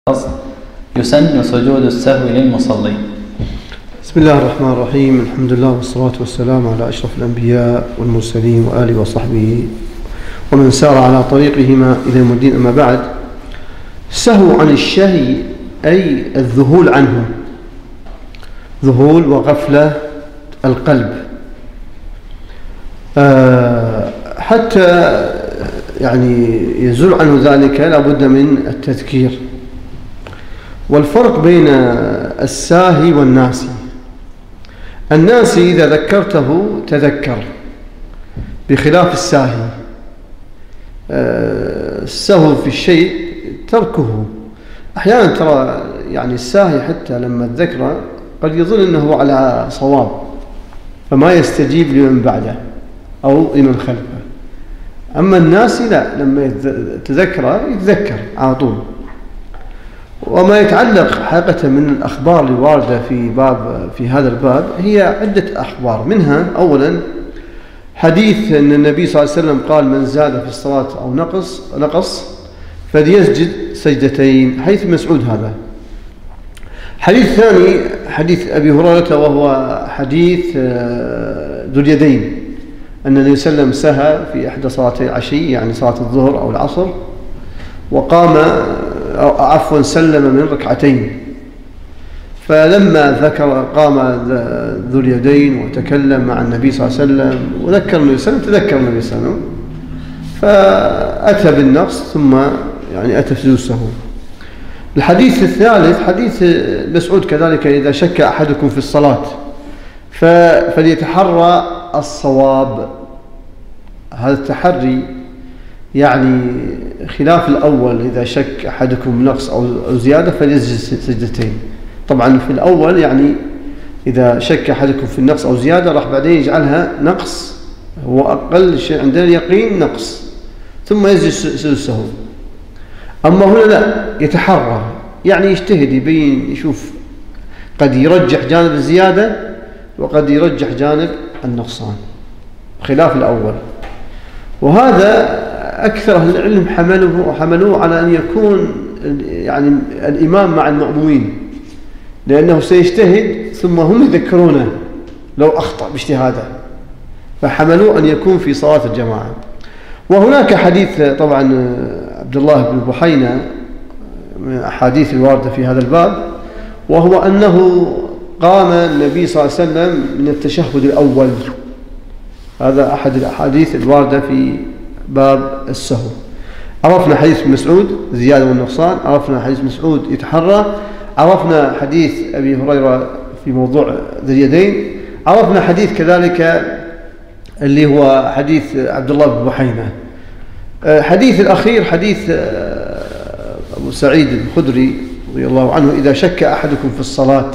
يسن سجود السهو للمصلي. بسم الله الرحمن الرحيم. الحمد لله والصلاة والسلام على أشرف الأنبياء والمرسلين وآله وصحبه ومن سار على طريقهما إلى يوم الدين. أما بعد، السهو عن الشهي أي الذهول عنه، ذهول وغفلة القلب، حتى يعني يزول عنه ذلك لابد من التذكير. والفرق بين الساهي والناسي: الناسي إذا ذكرته تذكر، بخلاف الساهي. السهو في الشيء تركه. أحيانا ترى يعني الساهي حتى لما تذكره قد يظن أنه على صواب فما يستجيب لمن بعده أو لمن خلفه. أما الناسي لا، لما يتذكره يتذكر على طول. وما يتعلق حقيقة من الأخبار الواردة في هذا الباب هي عدة أخبار. منها أولا حديث أن النبي صلى الله عليه وسلم قال: من زاد في الصلاة أو نقص فليسجد سجدتين، حديث مسعود هذا. حديث ثاني حديث أبي هريرة، وهو حديث ذو اليدين، أن النبي صلى الله عليه وسلم سهى في إحدى صلاتي العشي، يعني صلاة الظهر أو العصر، وقام سلم من ركعتين، فلما قام ذو اليدين وتكلم مع النبي صلى الله عليه وسلم وذكر النبي صلى الله عليه وسلم، تذكر النبي صلى الله عليه وسلم فأتى بالنقص، ثم يعني أتى في السهو. الحديث الثالث حديث مسعود كذلك: إذا شك أحدكم في الصلاة فليتحرى الصواب. هذا التحري يعني خلاف الأول: إذا شك أحدكم نقص أو زيادة فليسجد سجدتين. طبعا في الأول يعني إذا شك أحدكم في النقص أو زيادة راح بعدين يجعلها نقص، هو أقل شيء عندنا اليقين نقص، ثم يسجد السهو. أما هنا لا، يتحرى، يعني يجتهد، يبين، يشوف، قد يرجح جانب الزيادة وقد يرجح جانب النقصان، خلاف الأول. وهذا أكثر أهل العلم حملوه على أن يكون يعني الإمام مع المأمومين، لأنه سيجتهد ثم هم يذكرونه لو أخطأ باجتهاده، فحملوه أن يكون في صلاة الجماعة. وهناك حديث طبعا عبد الله بن بحينة من الأحاديث الواردة في هذا الباب، وهو أنه قام النبي صلى الله عليه وسلم من التشهد الأول. هذا أحد الأحاديث الواردة في باب السهو. عرفنا حديث مسعود الزيادة والنقصان، عرفنا حديث مسعود يتحرى، عرفنا حديث أبي هريرة في موضوع ذي اليدين، عرفنا حديث كذلك اللي هو حديث عبد الله بن بحينة. حديث الأخير حديث أبو سعيد الخدري رضي الله عنه: إذا شك أحدكم في الصلاة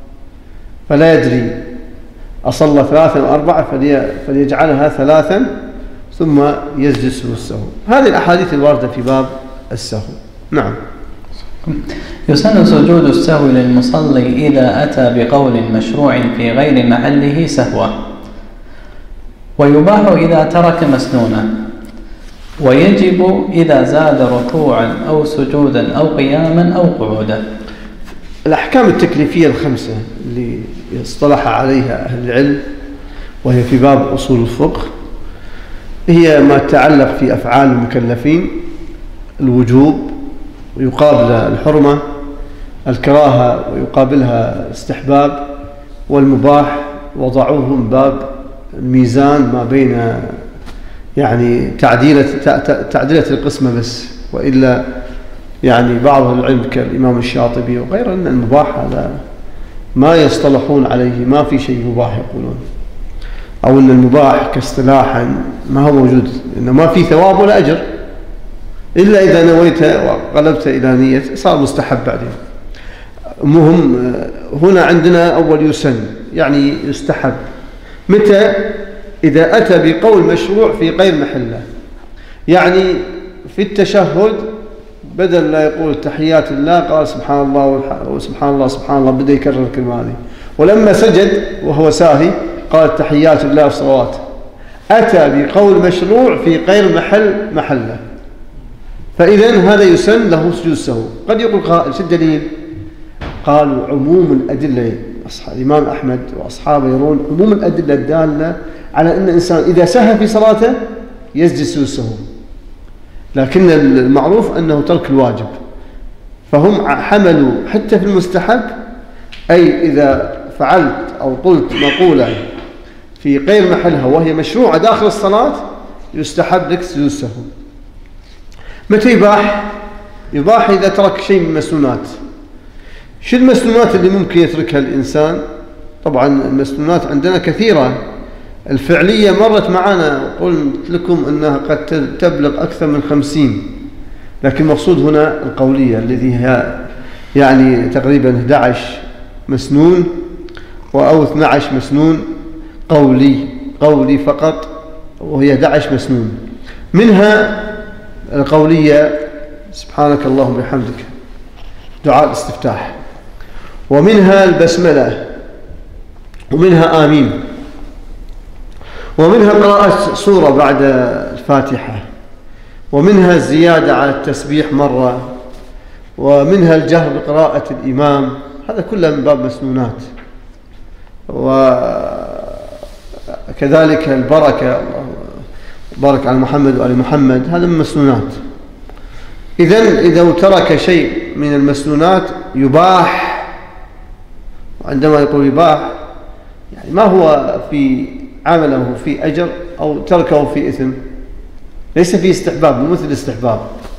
فلا يدري أصلى 3 أو 4 فليجعلها 3 ثم يسجد السهو. هذه الأحاديث الواردة في باب السهو. نعم. يسن سجود السهو للمصلي إذا أتى بقول مشروع في غير محله سهوا، ويباح إذا ترك مسنونا، ويجب إذا زاد ركوعا أو سجودا أو قياما أو قعودا. الأحكام التكليفية الخمسة اللي اصطلح عليها أهل العلم وهي في باب أصول الفقه هي ما تتعلق في أفعال المكلفين: الوجوب ويقابلها الحرمة، الكراهة ويقابلها الاستحباب، والمباح وضعوه من باب الميزان ما بين يعني تعديلة القسمة بس. وإلا يعني بعض العلم كالإمام الشاطبي وغيره أن المباح هذا ما يصطلحون عليه، ما في شيء مباح يقولون، أو أن المباح كاصطلاحا ما هو موجود، إنه ما في ثواب ولا أجر، إلا إذا نويت وقلبت إلى نية صار مستحب بعدين. المهم هنا عندنا أول يسن يعني يستحب. متى؟ إذا أتى بقول مشروع في غير محله، يعني في التشهد بدل لا يقول تحيات الله قال سبحان الله وسبحان الله سبحان الله، بدأ يكرر الكلمة هذه. ولما سجد وهو ساهي قال تحيات الله والصلوات. أتى بقول مشروع في غير محله، فإذا هذا يسن له سجود السهو. قد يقول قائل: شو الدليل؟ قالوا: عموم الأدلة، الإمام أحمد وأصحابه يرون عموم الأدلة الدالة على أن الإنسان إذا سهى في صلاته يسجد سجود السهو، لكن المعروف أنه ترك الواجب، فهم حملوا حتى في المستحب، أي إذا فعلت أو قلت مقولة في غير محلها وهي مشروعة داخل الصلاة يستحب لك سجود السهو. متى يباح؟ يباح إذا ترك شيء من المسنونات. شو المسنونات اللي ممكن يتركها الإنسان؟ طبعا المسنونات عندنا كثيرة، الفعلية مرت معنا قلت لكم أنها قد تبلغ أكثر من 50، لكن المقصود هنا القولية الذي هي يعني تقريبا 11 مسنون أو 12 مسنون قولي فقط، وهي 11 مسنون. منها القولية سبحانك اللهم وبحمدك، دعاء الاستفتاح، ومنها البسملة، ومنها آمين، ومنها قراءة سورة بعد الفاتحة، ومنها الزيادة على التسبيح مرة، ومنها الجهر بقراءة الإمام. هذا كله من باب مسنونات. وكذلك البركة، بارك على محمد وآل محمد، هذا من مسنونات. إذا ترك شيء من المسنونات يباح. وعندما يقول يباح يعني ما هو في عمله في أجر أو تركه في إثم، ليس في استحباب، مو مثل الاستحباب.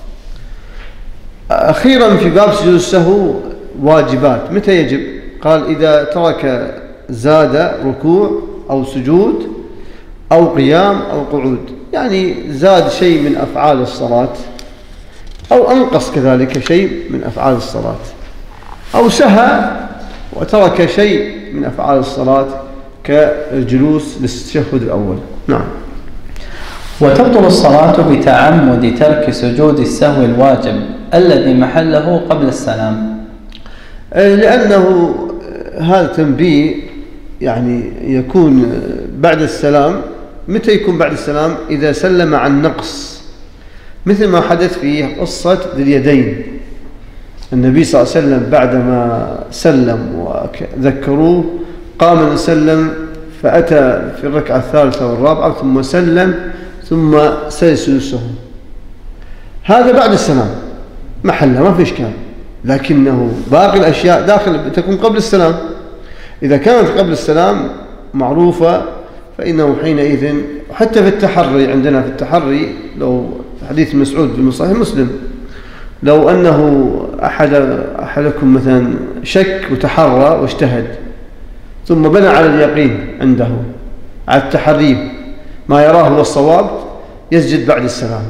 أخيرا في باب سجود السهو واجبات. متى يجب؟ قال: إذا ترك زاد ركوع أو سجود أو قيام أو قعود، يعني زاد شيء من أفعال الصلاة أو أنقص كذلك شيء من أفعال الصلاة، أو سهى وترك شيء من أفعال الصلاة كالجلوس للتشهد الأول. نعم. وتبطل الصلاة بتعمد ترك سجود السهو الواجب الذي محله قبل السلام، لأنه هذا تنبيه يعني يكون بعد السلام. متى يكون بعد السلام؟ إذا سلم عن نقص، مثل ما حدث في قصة ذي اليدين. النبي صلى الله عليه وسلم بعدما سلم وذكروه قام وسلم، فأتى في الركعة الثالثة والرابعة ثم سلم ثم سجد السهو. هذا بعد السلام محله ما في إشكال، لكنه باقي الأشياء داخل تكون قبل السلام. إذا كانت قبل السلام معروفة فإنه حينئذ، حتى في التحري عندنا، في التحري لو حديث مسعود في صحيح مسلم، لو أنه أحدكم مثلا شك وتحرى واجتهد ثم بنى على اليقين عنده على التحري ما يراه هو الصواب، يسجد بعد السلام.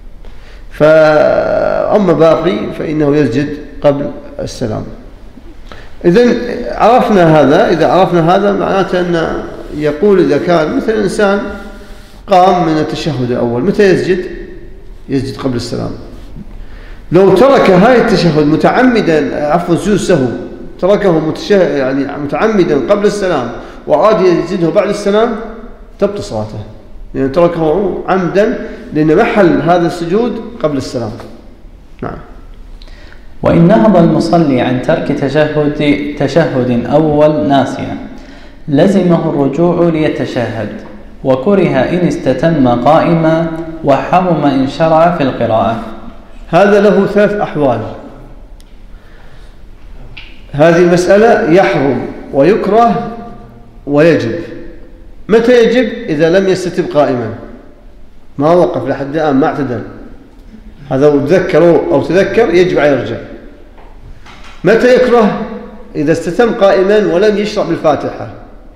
فأما باقي فإنه يسجد قبل السلام. إذن عرفنا هذا. إذا عرفنا هذا معناته أن يقول إذا كان مثل إنسان قام من التشهد الأول، متى يسجد؟ يسجد قبل السلام. لو ترك هاي التشهد متعمدا، عفوا سجود السهو، تركه يعني متعمدا قبل السلام وأراد يسجده بعد السلام، تبطل صلاته، لأن تركه عمدا، لأن محل هذا السجود قبل السلام. نعم. وإن نهض المصلي عن ترك تشهد أول ناسيا لزمه الرجوع ليتشهد، وكره إن استتم قائما، وحرم إن شرع في القراءة. هذا له 3 أحوال. هذه المسألة يحرم ويكره ويجب. متى يجب؟ إذا لم يستتب قائما، ما وقف لحد الآن، ما اعتدل، هذا تذكروا أو تذكر يجب عليه يرجع. متى يكره؟ إذا استتم قائما ولم يشرع بالفاتحة،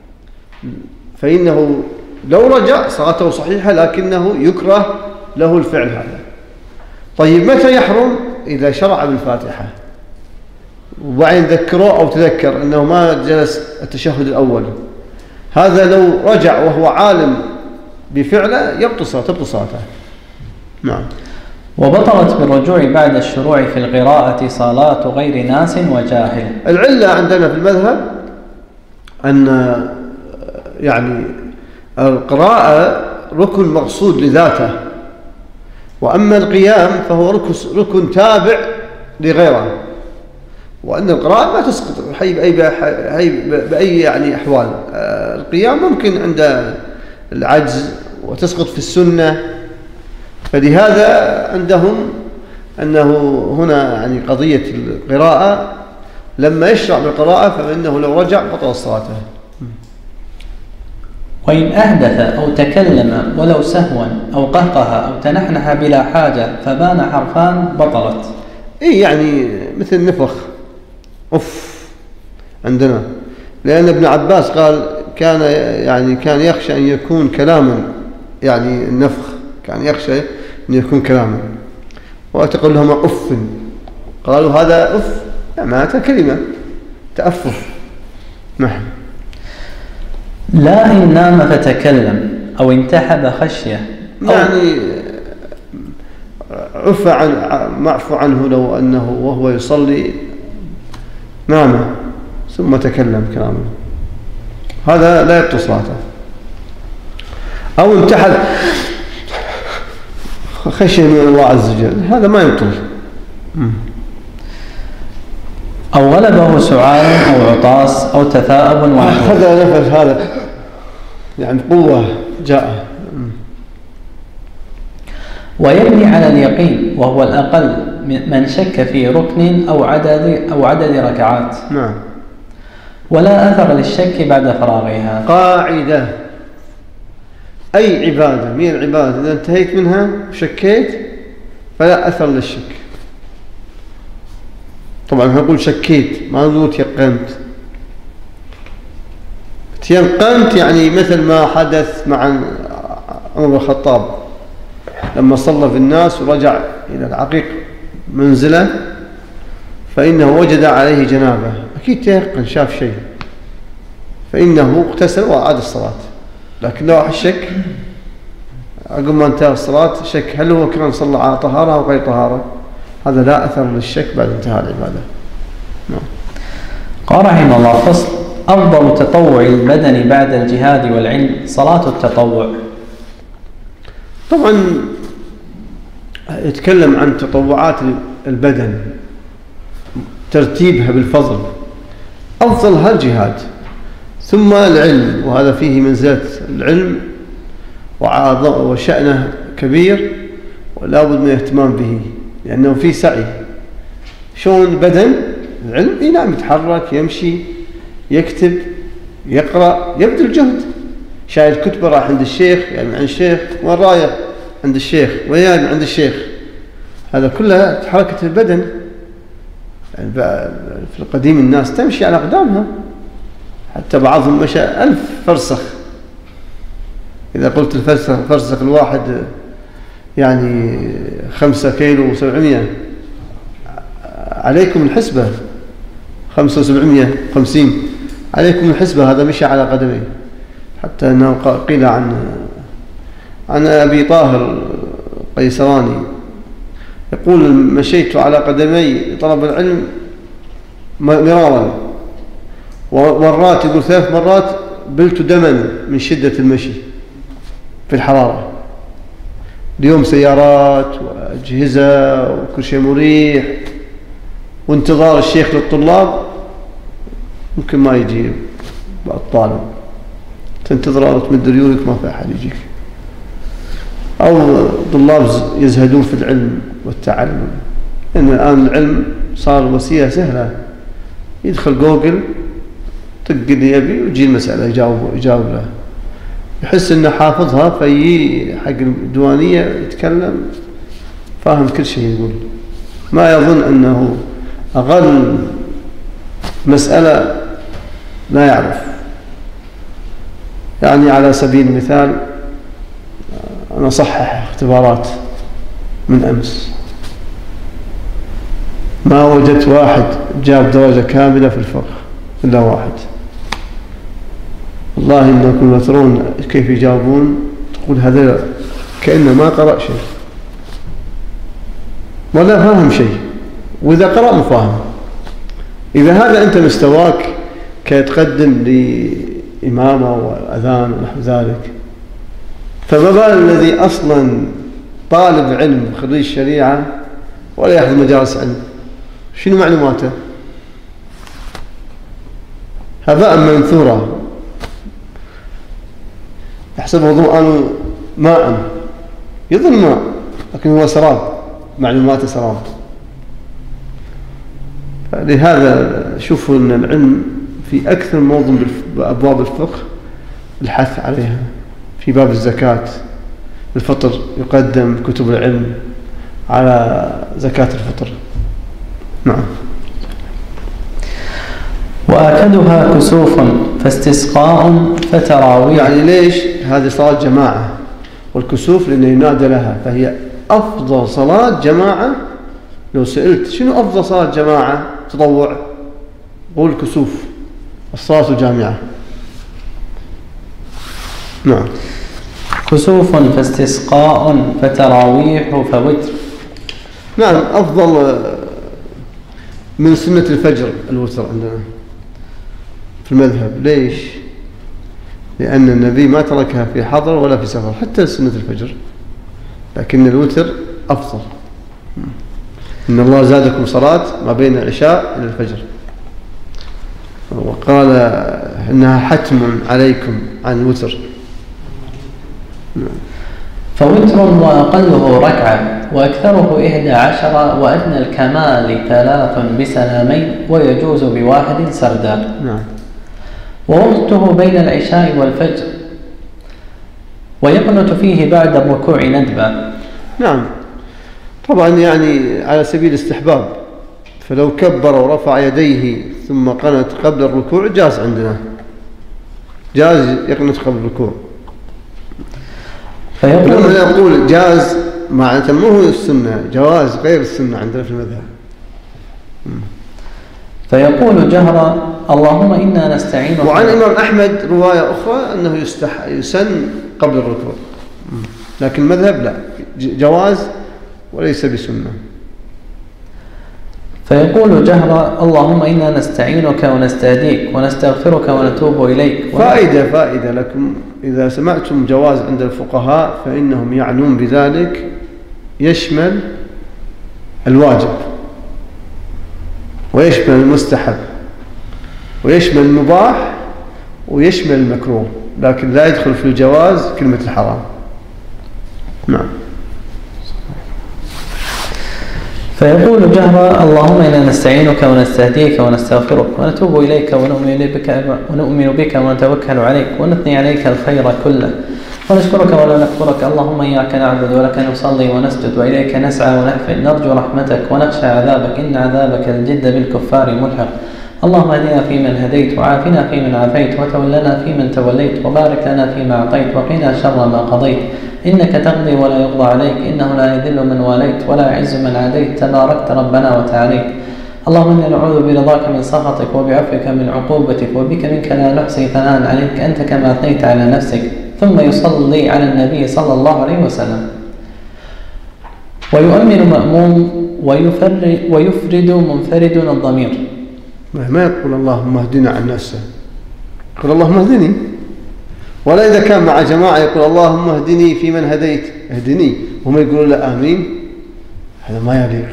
فإنه لو رجع صلاته صحيحة، لكنه يكره له الفعل هذا. طيب متى يحرم؟ إذا شرع بالفاتحة وبعدين ذكره أو تذكر أنه ما جلس التشهد الأول، هذا لو رجع وهو عالم بفعله تبطل صلاته. نعم. وبطلت بالرجوع بعد الشروع في القراءة صلاة غير ناس وجاهل. العلة عندنا في المذهب أن يعني القراءة ركن مقصود لذاته، وأما القيام فهو ركن تابع لغيره، وأن القراءة ما تسقط بأي يعني أحوال. القيام ممكن عند العجز وتسقط في السنة، فلهذا عندهم أنه هنا يعني قضية القراءة لما يشرع بالقراءة فإنه لو رجع بطل صلاته. وإن أحدث أو تكلم ولو سهوا أو قهقه أو تنحنح بلا حاجة فبان حرفان بطلت. إيه يعني مثل نفخ عندنا، لأن ابن عباس قال كان يخشى أن يكون كلاما، يعني النفخ كان يخشى أن يكون كلاما، وتقول لهم قالوا هذا معناتها كلمة تأفف. نعم. لا إن نام فتكلم أو انتحب خشية يعني معفو عنه لو أنه وهو يصلي نام ثم تكلم كلاما، هذا لا يبطل صلاته. أو انتحب خشية من الله عز وجل، هذا ما يبطل. أو غلبه سعال أو عطاس أو تثاؤب هذا نفس هذا يعني قوة جاء. ويبني على اليقين وهو الأقل من شك في ركن أو عدد ركعات. نعم. ولا أثر للشك بعد فراغها. قاعدة: أي عبادة من العبادة إذا انتهيت منها وشكيت فلا أثر للشك. طبعا نقول شكيت، ما نقول تيقنت. تيقنت يعني مثل ما حدث مع عمر بن الخطاب لما صلى في الناس ورجع إلى العقيق منزله فإنه وجد عليه جنابه، أكيد تيقن شاف شيء، فإنه اغتسل وأعاد الصلاة. لكن لو الشك عقب ما انتهى الصلاة شك هل هو كان صلى على طهارة أو غير طهارة، هذا لا أثر للشك بعد انتهاء العبادة. نعم. قال رحمه الله: فصل: أفضل تطوع البدن بعد الجهاد والعلم صلاة التطوع. طبعا يتكلم عن تطوعات البدن ترتيبها بالفضل، أفضلها الجهاد ثم العلم، وهذا فيه منزلة العلم وشأنه كبير ولا بد من الاهتمام به لأنه فيه سعي. شلون البدن؟ العلم ينام، يتحرك، يمشي، يكتب، يقرأ، يبذل جهد. شايل كتبه راح عند الشيخ، يعني عند الشيخ، وين رايح؟ عند الشيخ، وين عند الشيخ. هذا كلها حركة البدن. يعني في القديم الناس تمشي على أقدامها، حتى بعضهم مشى 1000 فرسخ. إذا قلت الفرسخ الواحد يعني 5 كيلو و700، عليكم الحسبة 5,750 عليكم الحسبة، هذا مشى على قدميه. حتى أنه قيل عن أبي طاهر قيسراني يقول: مشيت على قدمي طلب العلم مرارا، ومرات يقول 3 مرات بلت دما من شدة المشي في الحرارة. اليوم سيارات وأجهزة وكل شيء مريح، وانتظار الشيخ للطلاب ممكن ما يجي الطالب، تنتظر وتمد ريولك ما في أحد يجيك. أو طلاب يزهدون في العلم والتعلم، لأن الآن العلم صار وسيلة سهلة، يدخل جوجل طق اللي يبي ويجي المسألة يجاوب له، يحس إنه حافظها، في حق الديوانية يتكلم فاهم كل شيء يقول، ما يظن أنه أقل مسألة لا يعرف. يعني على سبيل المثال أنا أصحح اختبارات من أمس، ما وجدت واحد جاب درجة كاملة في الفقه إلا واحد. والله إنكم ترون كيف يجاوبون، تقول هذا كأنه ما قرأ شيء ولا فاهم شيء، وإذا قرأ مفاهم. إذا هذا أنت مستواك كيتقدم لإمامة وأذان ونحو ذلك، فما بال الذي أصلا طالب علم خريج شريعة ولا يحضر مجالس علم، شنو معلوماته؟ هباء منثورا، يحسبه ظمآن ماء، يظن ماء لكن هو سراب، معلوماته سراب. لهذا شوفوا أن العلم في أكثر موضوع بأبواب الفقه الحث عليها. في باب الزكاة الفطر يقدم كتب العلم على زكاة الفطر. نعم. وآكدها كسوف فاستسقاء فتراويح. يعني ليش هذه صلاة جماعة؟ والكسوف لأنه ينادى لها، فهي أفضل صلاة جماعة. لو سئلت شنو أفضل صلاة جماعة تطوع، قول كسوف، الصلاة الجامعة. نعم. كسوف فاستسقاء فتراويح فوتر. نعم، أفضل من سنة الفجر الوتر عندنا في المذهب. ليش؟ لأن النبي ما تركها في حضر ولا في سفر، حتى سنة الفجر، لكن الوتر أفضل. إن الله زادكم صلاة ما بين العشاء إلى الفجر، وقال إنها حتم عليكم عن الوتر. فوتر وأقله ركعة وأكثره 11 وأدنى الكمال 3 بسلامين ويجوز بواحد سردا. نعم. ووقته بين العشاء والفجر، ويقنت فيه بعد الركوع ندبا. نعم، طبعا يعني على سبيل الاستحباب، فلو كبر ورفع يديه ثم قنت قبل الركوع جاز عندنا، جاز يقنت قبل الركوع. لما يقول جاز معناته مو هو السنة، جواز غير السنة عندنا في المذهب. فيقول جهرا اللهم إنا نستعينك. وعن الإمام أحمد رواية أخرى أنه يسن قبل الركوع، لكن المذهب لا، جواز وليس بسنة. فيقول جهرا اللهم إنا نستعينك ونستهديك ونستغفرك ونتوب إليك. فائدة لكم، إذا سمعتم جواز عند الفقهاء فإنهم يعنون بذلك يشمل الواجب ويشمل المستحب ويشمل المباح ويشمل المكروه، لكن لا يدخل في الجواز كلمة الحرام. نعم. فيقول جهرا اللهم إنا نستعينك ونستهديك ونستغفرك ونتوب إليك ونؤمن بك ونتوكل عليك ونثني عليك الخير كله ونشكرك ولا نكفرك. اللهم إياك نعبد ولك نصلي ونسجد وإليك نسعى ونحفد نرجو رحمتك ونخشى عذابك إن عذابك الجد بالكفار ملحق. اللهم اهدنا فيمن هديت وعافنا فيمن عافيت وتولنا فيمن توليت وبارك لنا فيما أعطيت وقنا شر ما قضيت إنك تقضي ولا يقضى عليك إنه لا يذل من واليت ولا يعز من عاديت تباركت ربنا وتعاليت. اللهم إنا نعوذ برضاك من سخطك وبعفوك من عقوبتك وبك منك لا نحصي ثناء عليك أنت كما أثنيت على نفسك. ثم يصلي على النبي صلى الله عليه وسلم ويؤمن مأموم ويفرد منفرد الضمير. ما يقول اللهم اهدنا عن نفسه، يقول اللهم اهدني. ولا إذا كان مع جماعة يقول اللهم اهدني في من هديت، اهدني، وهم يقولون لا آمين، هذا ما يليق.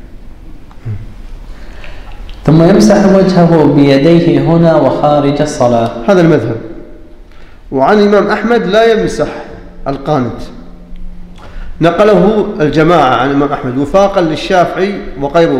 ثم يمسح وجهه بيديه هنا وخارج الصلاة. هذا المذهب. وعن الإمام أحمد لا يمسح القانت، نقله الجماعة عن الإمام أحمد وفاقا للشافعي وغيره.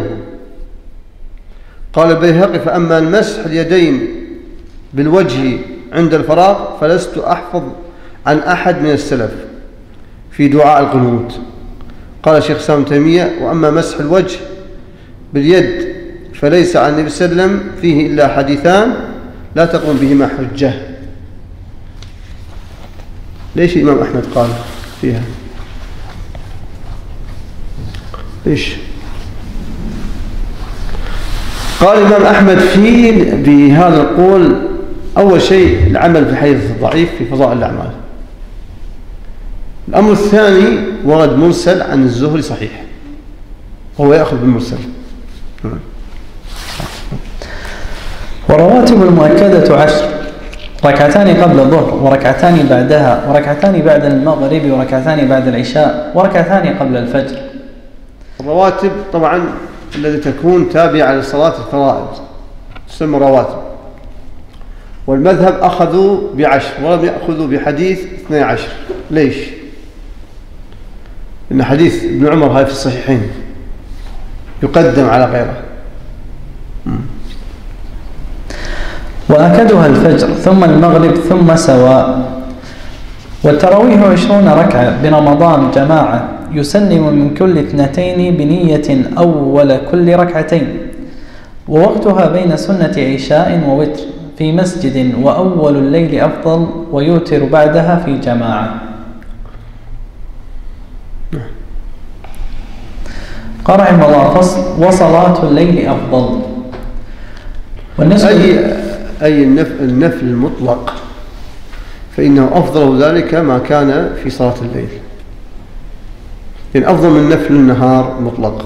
قال البيهقي فأما المسح اليدين بالوجه عند الفراغ فلست أحفظ عن أحد من السلف في دعاء القنوت. قال الشيخ سام تيمية وأما مسح الوجه باليد فليس عن النبي صلى الله عليه وسلم فيه إلا حديثان لا تقوم بهما حجة. ليش الإمام أحمد قال فيها؟ ليش؟ قال الإمام أحمد بهذا القول أول شيء العمل بحديث الضعيف في فضائل الأعمال. الأمر الثاني ورد مرسل عن الزهري صحيح، هو يأخذ بالمرسل. ورواتب المؤكدة 10. ركعتان قبل الظهر وركعتان بعدها وركعتان بعد المغرب وركعتان بعد العشاء وركعتان قبل الفجر. الرواتب طبعا التي تكون تابعة لصلاة الفرائض تسمى رواتب، والمذهب أخذوا ب10 ولم يأخذوا بحديث 12. ليش؟ إن حديث ابن عمر هاي في الصحيحين يقدم على غيره. وأكدها الفجر ثم المغرب ثم سواء. والتراويح 20 ركعة برمضان جماعة، يسلم من كل 2 بنية أول كل ركعتين، ووقتها بين سنة عشاء ووتر في مسجد، وأول الليل أفضل، ويوتر بعدها في جماعة. قال رحمه الله فصل: وصلاة الليل أفضل. أي النفل المطلق فإنه أفضل ذلك ما كان في صلاة الليل، يعني أفضل من نفل النهار مطلق.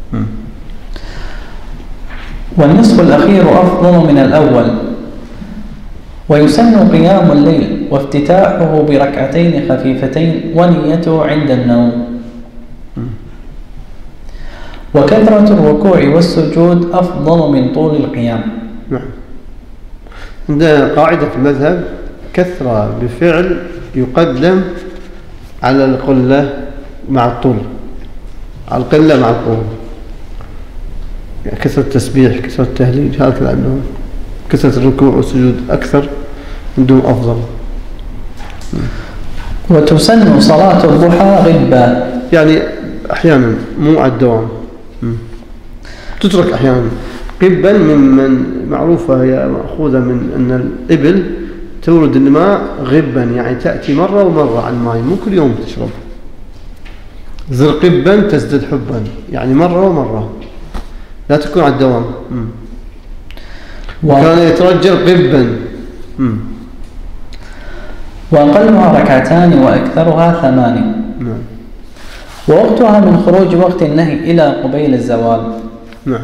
والنصف الأخير أفضل من الأول. ويسن قيام الليل وافتتاحه بركعتين خفيفتين ونيته عند النوم. وكثرة الركوع والسجود أفضل من طول القيام. نعم. عندنا قاعدة في المذهب: كثرة بفعل يقدم على القلة مع الطول، على القلة مع الطول. يعني كثرة التسبيح، كثرة التهليل، هكذا عندهم. كثرة الركوع والسجود أكثر، عندهم أفضل. وتسن صلاة الضحى غبا، يعني أحيانا مو على الدوام، تترك أحيانا غبا، من معروفة هي مأخوذة من أن الإبل تورد الماء غبا، يعني تأتي مرة ومرة على الماء، مو كل يوم تشرب. زر غبا تزدد حبا، يعني مرة ومرة، لا تكون على الدوام. وكان يترجل غبا. وأقلها ركعتان وأكثرها 8. نعم. ووقتها من خروج وقت النهي إلى قبيل الزوال. نعم.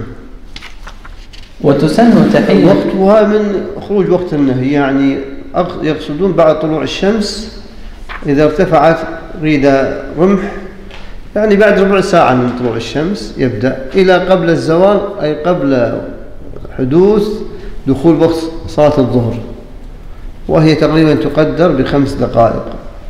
وتسن تحية. وقتها من خروج وقت النهي، يعني يقصدون بعد طلوع الشمس، إذا ارتفعت ريدة رمح، يعني بعد ربع ساعة من طلوع الشمس يبدأ إلى قبل الزوال، أي قبل حدوث دخول وقت صلاة الظهر، وهي تقريبا تقدر ب5 دقائق.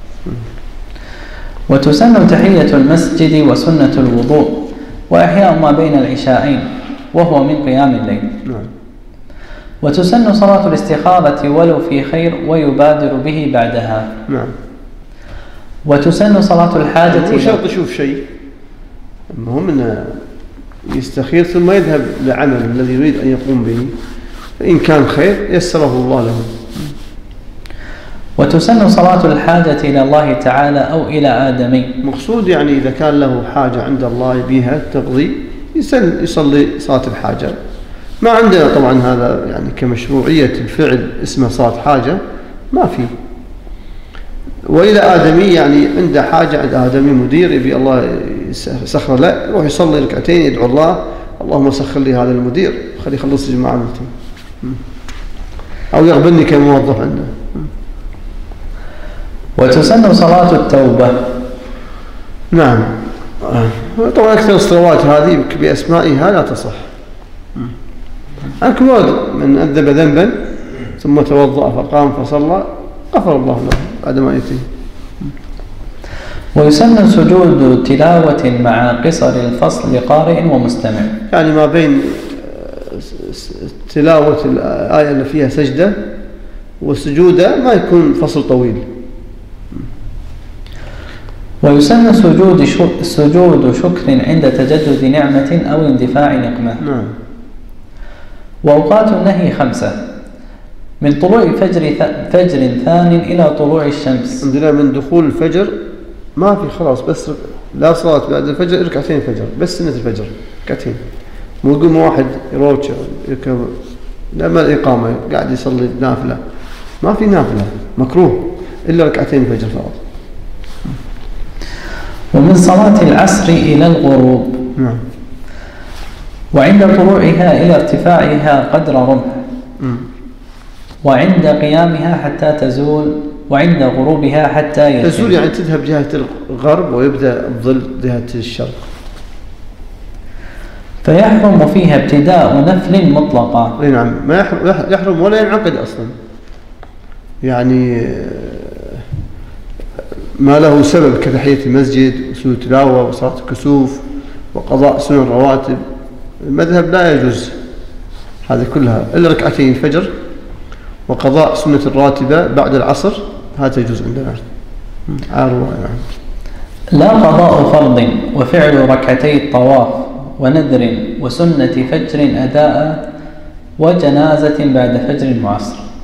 وتسن تحية المسجد وسنة الوضوء وإحياء ما بين العشاءين، وهو من قيام الليل. نعم. وتسن صلاة الاستخارة ولو في خير، ويبادر به بعدها. نعم. وتسن صلاة الحاجة. مو شرط يشوف شيء، المهم أنه يستخير ثم يذهب لعمل الذي يريد أن يقوم به، فإن كان خير يسره الله له. وتسن صلاة الحاجة إلى الله تعالى أو إلى آدمي. مقصود يعني إذا كان له حاجة عند الله بها تقضي، يصلي صلاة الحاجة. ما عندنا طبعا هذا يعني كمشروعية الفعل اسمه صلاة حاجة، ما في. وإلى آدمي يعني عنده حاجة عند آدمي، مدير يبي الله يسخر له، يروح يصلي ركعتين يدعو الله: اللهم سخر لي هذا المدير، خليه يخلص لي معاملته، أو يقبلني كموظف عنده. وتسن صلاة التوبة. نعم. طبعا أكثر الصلوات هذه بأسمائها لا تصح. كل من أذنب ذنبا ثم توضأ فقام فصلى غفر الله له بعد ما يأتي. ويسن سجود تلاوة مع قصر الفصل لقارئ ومستمع، يعني ما بين تلاوة الآية اللي فيها سجدة والسجودة ما يكون فصل طويل. ويسن سجود شكر عند تجدد نعمة أو اندفاع نقمة. نعم. وأوقات النهي 5: من طلوع فجر ثان إلى طلوع الشمس. عندنا من دخول الفجر ما في خلاص، بس لا صلاة بعد الفجر، ركعتين فجر بس، سنة الفجر ركعتين، مو يقوم واحد يروج يركب لما الإقامة قاعد يصلي نافلة، ما في نافلة، مكروه إلا ركعتين فجر فقط. ومن صلاة العصر إلى الغروب. نعم. وعند طلوعها إلى ارتفاعها قدر رمح. وعند قيامها حتى تزول، وعند غروبها حتى يتم. تزول يعني تذهب جهة الغرب ويبدأ الظل جهة الشرق. فيحرم فيها ابتداء نفل مطلقة. اي نعم، ما يحرم ولا ينعقد أصلا، يعني ما له سبب كتحية المسجد وسجود التلاوة وصلاة الكسوف وقضاء سنن الرواتب. المذهب لا يجوز هذه كلها إلا ركعتين الفجر وقضاء سنة الراتبة بعد العصر، هذا يجوز عندنا. لا قضاء فرض وفعل ركعتي الطواف ونذر وسنة فجر أداء وجنازة بعد فجر وعصر.